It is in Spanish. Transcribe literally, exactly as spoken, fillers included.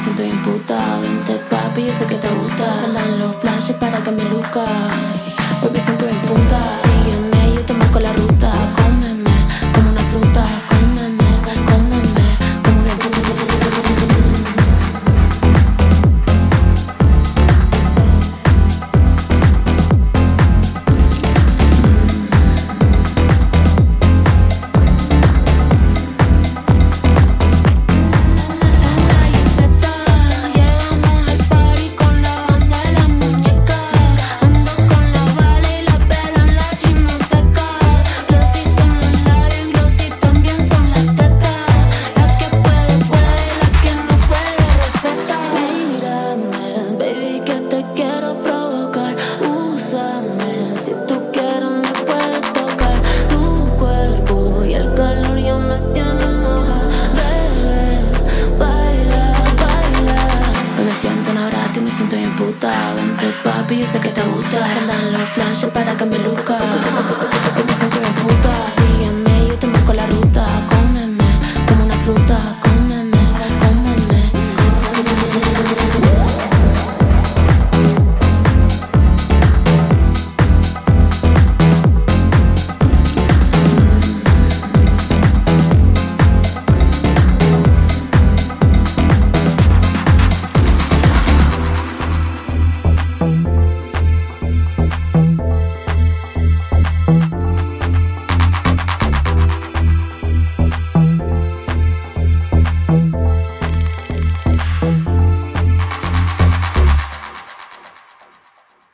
siento bien puta. Vente papi, yo sé que te gusta. Andan los flashes para que me luzca. Hoy me siento en punta. Sígueme, yo te marco la ruta. Cómeme como una fruta. Cómeme, cómeme como una fruta. Me siento bien puta, vente papi, yo sé que te gusta. Andan los flashes para que me luzca.